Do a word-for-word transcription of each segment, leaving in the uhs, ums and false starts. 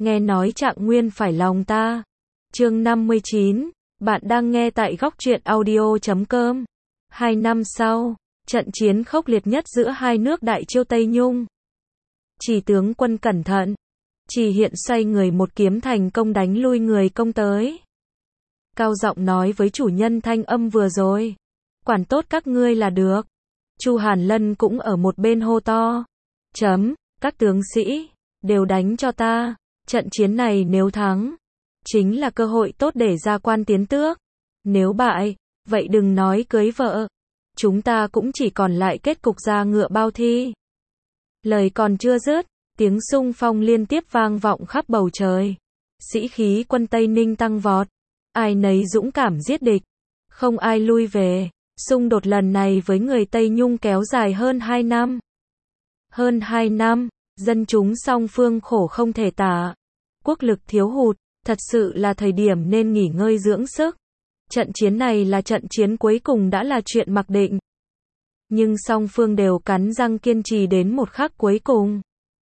nghe nói Trạng Nguyên phải lòng ta. Chương năm mươi chín, bạn đang nghe tại góc truyện audio chấm com. Hai năm sau, trận chiến khốc liệt nhất giữa hai nước Đại Chiêu Tây Nhung. Chỉ tướng quân cẩn thận. Chỉ Hiện xoay người một kiếm thành công đánh lui người công tới. Cao giọng nói với chủ nhân thanh âm vừa rồi. Quản tốt các ngươi là được. Chu Hàn Lân cũng ở một bên hô to. Chấm, các tướng sĩ, đều đánh cho ta. Trận chiến này nếu thắng, chính là cơ hội tốt để gia quan tiến tước. Nếu bại, vậy đừng nói cưới vợ. Chúng ta cũng chỉ còn lại kết cục ra ngựa bao thi. Lời còn chưa dứt, tiếng xung phong liên tiếp vang vọng khắp bầu trời. Sĩ khí quân Tây Ninh tăng vọt. Ai nấy dũng cảm giết địch. Không ai lui về. Xung đột lần này với người Tây Nhung kéo dài hơn hai năm. Hơn hai năm, dân chúng song phương khổ không thể tả. Quốc lực thiếu hụt, thật sự là thời điểm nên nghỉ ngơi dưỡng sức. Trận chiến này là trận chiến cuối cùng đã là chuyện mặc định. Nhưng song phương đều cắn răng kiên trì đến một khắc cuối cùng.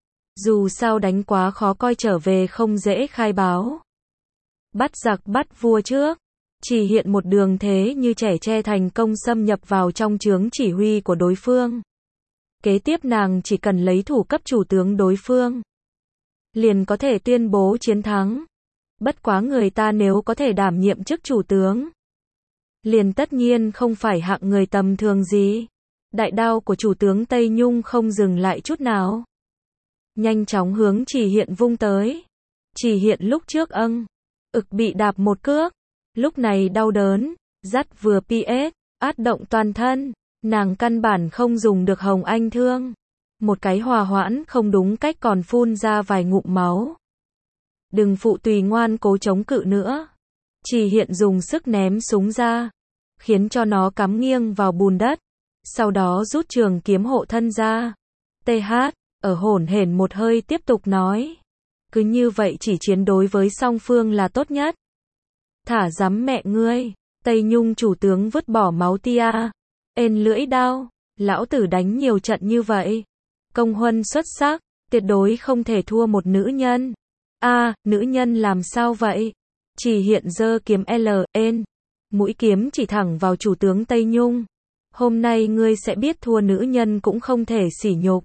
Dù sao đánh quá khó coi trở về không dễ khai báo. Bắt giặc bắt vua trước. Chỉ Hiện một đường thế như trẻ tre thành công xâm nhập vào trong trướng chỉ huy của đối phương. Kế tiếp nàng chỉ cần lấy thủ cấp chủ tướng đối phương, liền có thể tuyên bố chiến thắng. Bất quá người ta nếu có thể đảm nhiệm chức chủ tướng, liền tất nhiên không phải hạng người tầm thường gì. Đại đao của chủ tướng Tây Nhung không dừng lại chút nào. Nhanh chóng hướng Chỉ Hiện vung tới. Chỉ Hiện lúc trước âng, ực bị đạp một cước. Lúc này đau đớn, dắt vừa pê ét, át động toàn thân. Nàng căn bản không dùng được hồng anh thương. Một cái hòa hoãn không đúng cách còn phun ra vài ngụm máu. Đừng phụ tùy ngoan cố chống cự nữa. Chỉ Hiện dùng sức ném súng ra, khiến cho nó cắm nghiêng vào bùn đất. Sau đó rút trường kiếm hộ thân ra. tê hát, ở hổn hển một hơi tiếp tục nói. Cứ như vậy chỉ chiến đối với song phương là tốt nhất. Thả dám mẹ ngươi. Tây Nhung chủ tướng vứt bỏ máu tia. Ên lưỡi đao. Lão tử đánh nhiều trận như vậy. Công huân xuất sắc. Tuyệt đối không thể thua một nữ nhân. A, à, nữ nhân làm sao vậy? Chỉ Hiện giơ kiếm L, N. Mũi kiếm chỉ thẳng vào chủ tướng Tây Nhung. Hôm nay ngươi sẽ biết thua nữ nhân cũng không thể sỉ nhục.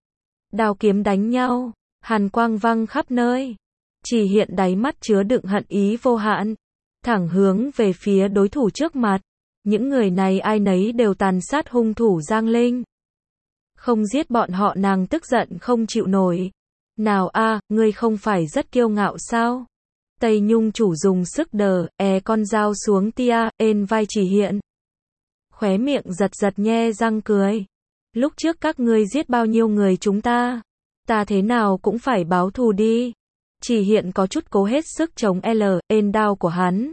Đao kiếm đánh nhau. Hàn quang văng khắp nơi. Chỉ Hiện đáy mắt chứa đựng hận ý vô hạn. Thẳng hướng về phía đối thủ trước mặt. Những người này ai nấy đều tàn sát hung thủ Giang Linh. Không giết bọn họ nàng tức giận không chịu nổi. Nào a, à, ngươi không phải rất kiêu ngạo sao? Tây Nhung chủ dùng sức đờ, e con dao xuống tia, ên vai Chỉ Hiện. Khóe miệng giật giật nhe răng cười. Lúc trước các ngươi giết bao nhiêu người chúng ta? Ta thế nào cũng phải báo thù đi. Chỉ Hiện có chút cố hết sức chống L, N đao của hắn.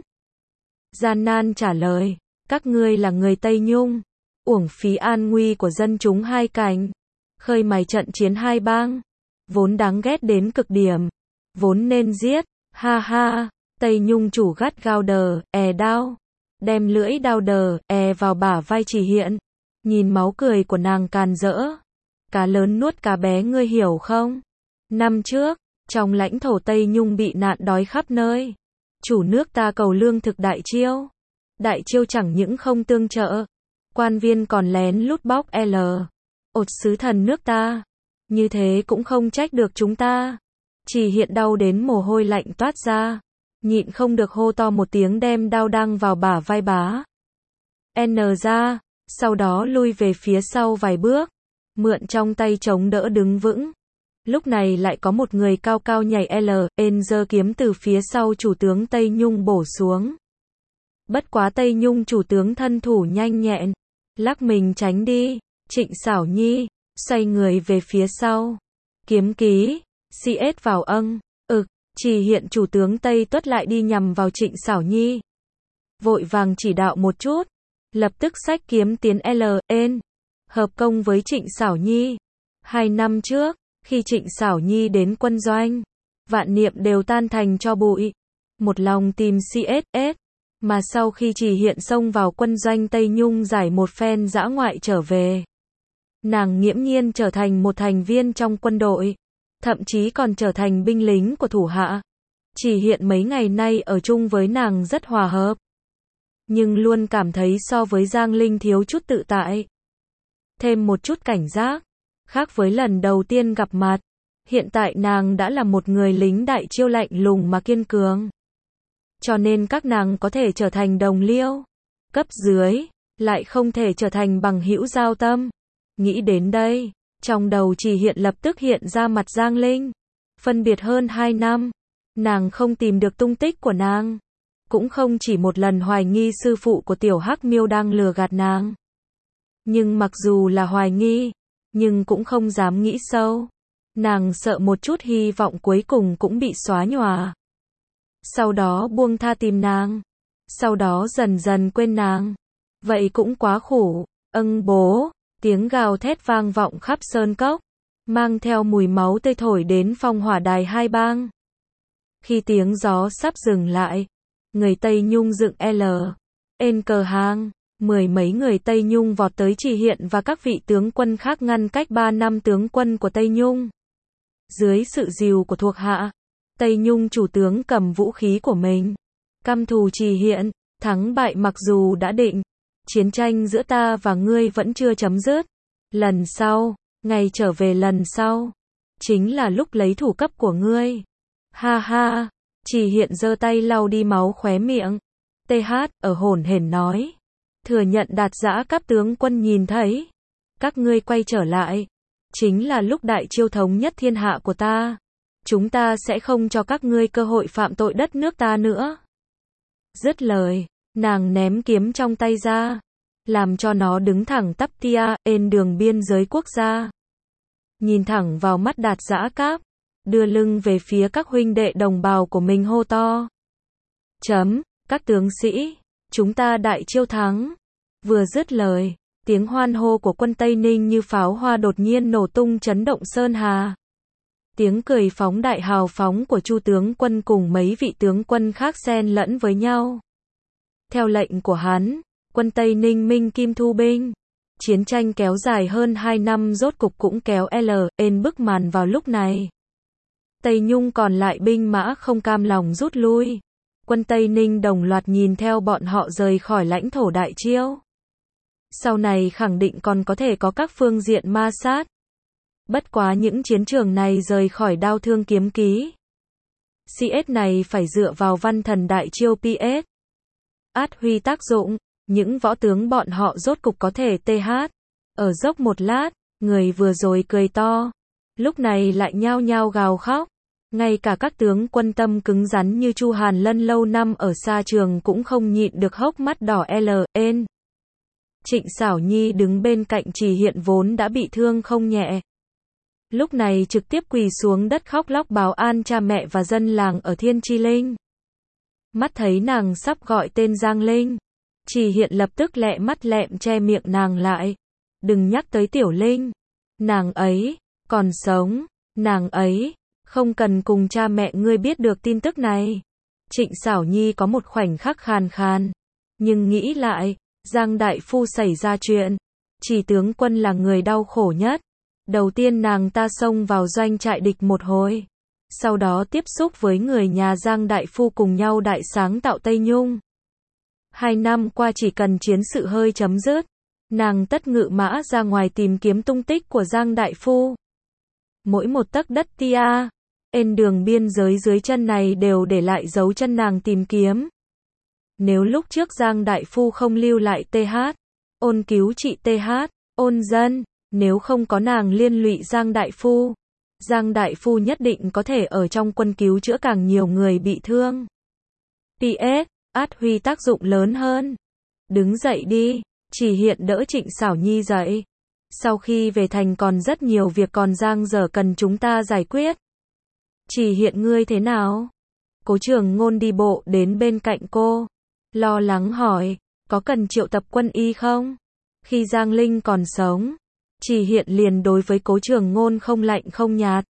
Gian nan trả lời. Các ngươi là người Tây Nhung. Uổng phí an nguy của dân chúng hai cảnh. Khơi mày trận chiến hai bang. Vốn đáng ghét đến cực điểm. Vốn nên giết. Ha ha. Tây Nhung chủ gắt gao đờ, e đao. Đem lưỡi đao đờ, e vào bả vai Chỉ Hiện. Nhìn máu cười của nàng càn rỡ. Cá lớn nuốt cá bé ngươi hiểu không? Năm trước, trong lãnh thổ Tây Nhung bị nạn đói khắp nơi. Chủ nước ta cầu lương thực Đại Chiêu. Đại Chiêu chẳng những không tương trợ. Quan viên còn lén lút bóc L. Ột sứ thần nước ta. Như thế cũng không trách được chúng ta. Chỉ Hiện đau đến mồ hôi lạnh toát ra. Nhịn không được hô to một tiếng đem đao đăng vào bả vai bá. N ra. Sau đó lui về phía sau vài bước. Mượn trong tay chống đỡ đứng vững. Lúc này lại có một người cao cao nhảy L, N giơ kiếm từ phía sau chủ tướng Tây Nhung bổ xuống. Bất quá Tây Nhung chủ tướng thân thủ nhanh nhẹn. Lắc mình tránh đi. Trịnh Xảo Nhi. Xoay người về phía sau. Kiếm ký. xê ét vào âng. Ực. Chỉ Hiện chủ tướng Tây tuất lại đi nhằm vào Trịnh Xảo Nhi. Vội vàng chỉ đạo một chút. Lập tức xách kiếm tiến L, N. Hợp công với Trịnh Xảo Nhi. Hai năm trước, khi Trịnh Xảo Nhi đến quân doanh, vạn niệm đều tan thành tro bụi. Một lòng tìm xê ét ét. Mà sau khi Chỉ Hiện xông vào quân doanh Tây Nhung giải một phen dã ngoại trở về, nàng nghiễm nhiên trở thành một thành viên trong quân đội. thậm chí còn trở thành binh lính của thủ hạ. Chỉ Hiện mấy ngày nay ở chung với nàng rất hòa hợp, nhưng luôn cảm thấy so với Giang Linh thiếu chút tự tại, thêm một chút cảnh giác. Khác với lần đầu tiên gặp mặt, hiện tại nàng đã là một người lính đại chiêu lạnh lùng mà kiên cường. Cho nên các nàng có thể trở thành đồng liêu, cấp dưới, lại không thể trở thành bằng hữu giao tâm. Nghĩ đến đây, trong đầu Chỉ Hiện lập tức hiện ra mặt Giang Linh. Phân biệt hơn hai năm, nàng không tìm được tung tích của nàng, cũng không chỉ một lần hoài nghi sư phụ của Tiểu Hắc Miêu đang lừa gạt nàng. Nhưng mặc dù là hoài nghi, nhưng cũng không dám nghĩ sâu. Nàng sợ một chút hy vọng cuối cùng cũng bị xóa nhòa. Sau đó buông tha tìm nàng, sau đó dần dần quên nàng. Vậy cũng quá khổ. Âng bố, tiếng gào thét vang vọng khắp sơn cốc, mang theo mùi máu tươi thổi đến phong hỏa đài hai bang. Khi tiếng gió sắp dừng lại, người Tây Nhung dựng L. N cờ hang, mười mấy người Tây Nhung vọt tới Chỉ Hiện và các vị tướng quân khác ngăn cách ba năm tướng quân của Tây Nhung. Dưới sự dìu của thuộc hạ, Tây Nhung chủ tướng cầm vũ khí của mình, căm thù Chỉ Hiện, thắng bại mặc dù đã định, chiến tranh giữa ta và ngươi vẫn chưa chấm dứt. Lần sau, ngày trở về lần sau, chính là lúc lấy thủ cấp của ngươi. Ha ha, Chỉ Hiện giơ tay lau đi máu khóe miệng. tê hát ở hổn hển nói, thừa nhận Đạt Dã các tướng quân nhìn thấy, các ngươi quay trở lại, chính là lúc đại chiêu thống nhất thiên hạ của ta. Chúng ta sẽ không cho các ngươi cơ hội phạm tội đất nước ta nữa. Dứt lời, nàng ném kiếm trong tay ra, làm cho nó đứng thẳng tắp tia, trên đường biên giới quốc gia. Nhìn thẳng vào mắt Đạt Dã Cáp, đưa lưng về phía các huynh đệ đồng bào của mình hô to. Chấm, các tướng sĩ, chúng ta đại chiêu thắng. Vừa dứt lời, tiếng hoan hô của quân Tây Ninh như pháo hoa đột nhiên nổ tung chấn động sơn hà. Tiếng cười phóng đại hào phóng của Chu tướng quân cùng mấy vị tướng quân khác xen lẫn với nhau. Theo lệnh của hắn, quân Tây Ninh Minh Kim thu binh. Chiến tranh kéo dài hơn hai năm rốt cục cũng kéo L. N bức màn vào lúc này. Tây Nhung còn lại binh mã không cam lòng rút lui. Quân Tây Ninh đồng loạt nhìn theo bọn họ rời khỏi lãnh thổ đại chiêu. Sau này khẳng định còn có thể có các phương diện ma sát. Bất quá những chiến trường này rời khỏi đao thương kiếm ký. xê ét này phải dựa vào văn thần đại chiêu pê ét. Át huy tác dụng, những võ tướng bọn họ rốt cục có thể tê hát. Ở dốc một lát, người vừa rồi cười to, lúc này lại nhao nhao gào khóc. Ngay cả các tướng quân tâm cứng rắn như Chu Hàn Lân lâu năm ở xa trường cũng không nhịn được hốc mắt đỏ L. N. Trịnh Xảo Nhi đứng bên cạnh Chỉ Hiện vốn đã bị thương không nhẹ. Lúc này trực tiếp quỳ xuống đất khóc lóc báo an cha mẹ và dân làng ở Thiên Chi Linh. Mắt thấy nàng sắp gọi tên Giang Linh, Chỉ Hiện lập tức lẹ mắt lẹm che miệng nàng lại. Đừng nhắc tới Tiểu Linh. Nàng ấy, còn sống. Nàng ấy, không cần cùng cha mẹ ngươi biết được tin tức này. Trịnh Xảo Nhi có một khoảnh khắc khàn khàn. Nhưng nghĩ lại, Giang Đại Phu xảy ra chuyện. Chỉ tướng quân là người đau khổ nhất. Đầu tiên nàng ta xông vào doanh trại địch một hồi. Sau đó tiếp xúc với người nhà Giang Đại Phu cùng nhau đại sáng tạo Tây Nhung. Hai năm qua chỉ cần chiến sự hơi chấm dứt, nàng tất ngự mã ra ngoài tìm kiếm tung tích của Giang Đại Phu. Mỗi một tấc đất tia, trên đường biên giới dưới chân này đều để lại dấu chân nàng tìm kiếm. Nếu lúc trước Giang Đại Phu không lưu lại tê hát, ôn cứu trị tê hát, ôn dân, nếu không có nàng liên lụy Giang Đại Phu, Giang Đại Phu nhất định có thể ở trong quân cứu chữa càng nhiều người bị thương. pê ét, át huy tác dụng lớn hơn. Đứng dậy đi, Chỉ Hiện đỡ Trịnh Xảo Nhi dậy. Sau khi về thành còn rất nhiều việc còn dang dở cần chúng ta giải quyết. Chỉ Hiện ngươi thế nào? Cố Trường Ngôn đi bộ đến bên cạnh cô, lo lắng hỏi, có cần triệu tập quân y không? Khi Giang Linh còn sống, Chỉ Hiện liền đối với Cố Trường Ngôn không lạnh không nhạt.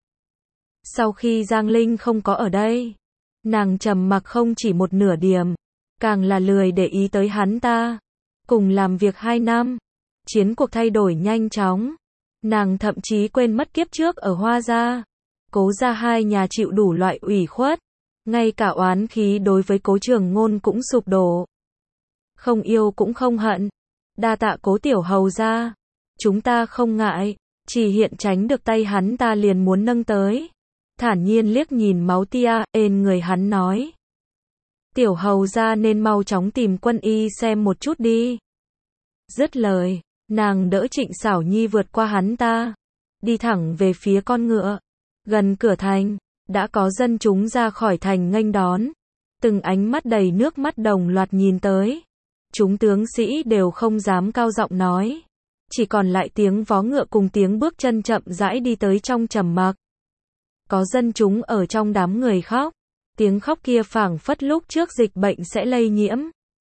Sau khi Giang Linh không có ở đây, nàng trầm mặc không chỉ một nửa điểm, càng là lười để ý tới hắn ta. Cùng làm việc hai năm, chiến cuộc thay đổi nhanh chóng, nàng thậm chí quên mất kiếp trước ở Hoa Gia. Cố gia hai nhà chịu đủ loại ủy khuất, ngay cả oán khí đối với Cố Trường Ngôn cũng sụp đổ. Không yêu cũng không hận. Đa tạ Cố tiểu hầu gia. Chúng ta không ngại. Chỉ hiện tránh được tay hắn ta liền muốn nâng tới. Thản nhiên liếc nhìn máu tia, ên người hắn nói. Tiểu hầu gia nên mau chóng tìm quân y xem một chút đi. Dứt lời, nàng đỡ Trịnh Xảo Nhi vượt qua hắn ta. Đi thẳng về phía con ngựa. Gần cửa thành, đã có dân chúng ra khỏi thành nghênh đón. Từng ánh mắt đầy nước mắt đồng loạt nhìn tới. Chúng tướng sĩ đều không dám cao giọng nói. Chỉ còn lại tiếng vó ngựa cùng tiếng bước chân chậm rãi đi tới trong trầm mặc. Có dân chúng ở trong đám người khóc. Tiếng khóc kia phảng phất lúc trước dịch bệnh sẽ lây nhiễm.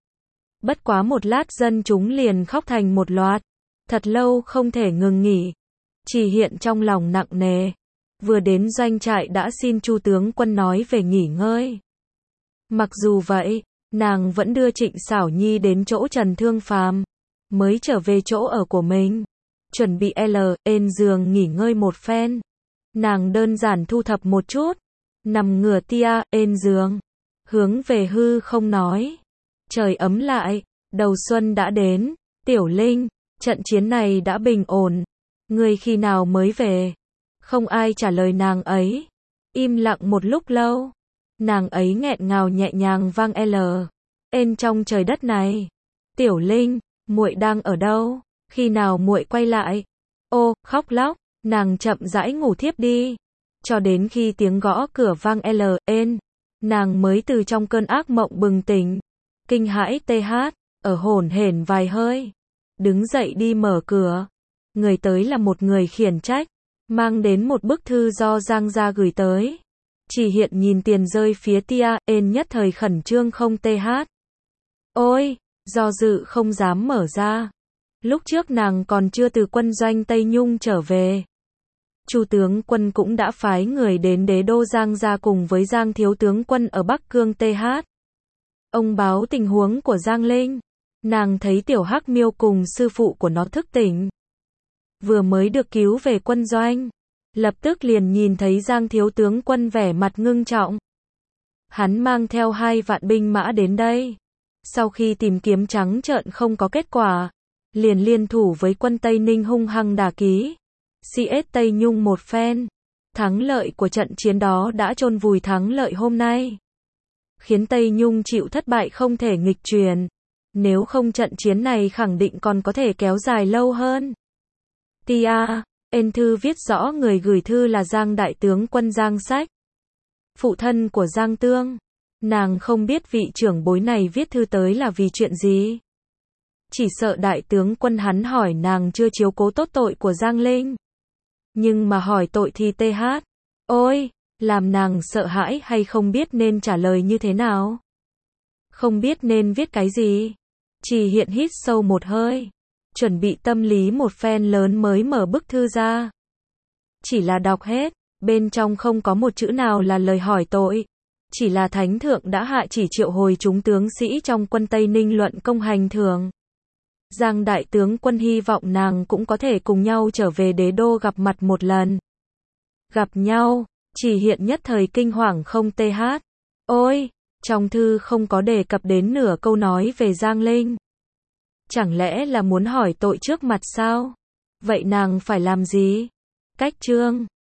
Bất quá một lát dân chúng liền khóc thành một loạt. Thật lâu không thể ngừng nghỉ. Chỉ hiện trong lòng nặng nề. Vừa đến doanh trại đã xin Chu tướng quân nói về nghỉ ngơi. Mặc dù vậy, nàng vẫn đưa Trịnh Xảo Nhi đến chỗ Trần Thương Phàm, mới trở về chỗ ở của mình. Chuẩn bị L, ên giường nghỉ ngơi một phen. Nàng đơn giản thu thập một chút. Nằm ngửa tia, ên giường. Hướng về hư không nói. Trời ấm lại, đầu xuân đã đến. Tiểu Linh, trận chiến này đã bình ổn. Ngươi khi nào mới về? Không ai trả lời nàng ấy. Im lặng một lúc lâu. Nàng ấy nghẹn ngào nhẹ nhàng vang L. Ên trong trời đất này. Tiểu Linh, muội đang ở đâu? Khi nào muội quay lại? Ô, khóc lóc, nàng chậm rãi ngủ thiếp đi. Cho đến khi tiếng gõ cửa vang L. Ên, nàng mới từ trong cơn ác mộng bừng tỉnh. Kinh hãi tê hát, ở hổn hển vài hơi. Đứng dậy đi mở cửa. Người tới là một người khiển trách. Mang đến một bức thư do Giang gia gửi tới. Chỉ hiện nhìn tiền rơi phía tia, ên nhất thời khẩn trương không th. Ôi, do dự không dám mở ra. Lúc trước nàng còn chưa từ quân doanh Tây Nhung trở về. Chu tướng quân cũng đã phái người đến đế đô Giang gia cùng với Giang thiếu tướng quân ở Bắc Cương th. Ông báo tình huống của Giang Linh. Nàng thấy tiểu hắc miêu cùng sư phụ của nó thức tỉnh. Vừa mới được cứu về quân doanh. Lập tức liền nhìn thấy Giang thiếu tướng quân vẻ mặt ngưng trọng. Hắn mang theo hai vạn binh mã đến đây. Sau khi tìm kiếm trắng trợn không có kết quả, liền liên thủ với quân Tây Ninh hung hăng đả ký. xê ét Tây Nhung một phen. Thắng lợi của trận chiến đó đã chôn vùi thắng lợi hôm nay. Khiến Tây Nhung chịu thất bại không thể nghịch chuyển. Nếu không trận chiến này khẳng định còn có thể kéo dài lâu hơn. Tia, ên thư viết rõ người gửi thư là Giang đại tướng quân Giang Sách. Phụ thân của Giang Tương. Nàng không biết vị trưởng bối này viết thư tới là vì chuyện gì. Chỉ sợ đại tướng quân hắn hỏi nàng chưa chiếu cố tốt tội của Giang Linh. Nhưng mà hỏi tội thì th. Ôi, làm nàng sợ hãi hay không biết nên trả lời như thế nào. Không biết nên viết cái gì. Chỉ hiện hít sâu một hơi. Chuẩn bị tâm lý một phen lớn mới mở bức thư ra. Chỉ là đọc hết, bên trong không có một chữ nào là lời hỏi tội. Chỉ là thánh thượng đã hạ chỉ triệu hồi chúng tướng sĩ trong quân Tây Ninh luận công hành thưởng. Giang đại tướng quân hy vọng nàng cũng có thể cùng nhau trở về đế đô gặp mặt một lần. Gặp nhau, chỉ hiện nhất thời kinh hoàng không th. Ôi, trong thư không có đề cập đến nửa câu nói về Giang Linh. Chẳng lẽ là muốn hỏi tội trước mặt sao? Vậy nàng phải làm gì? Cách chương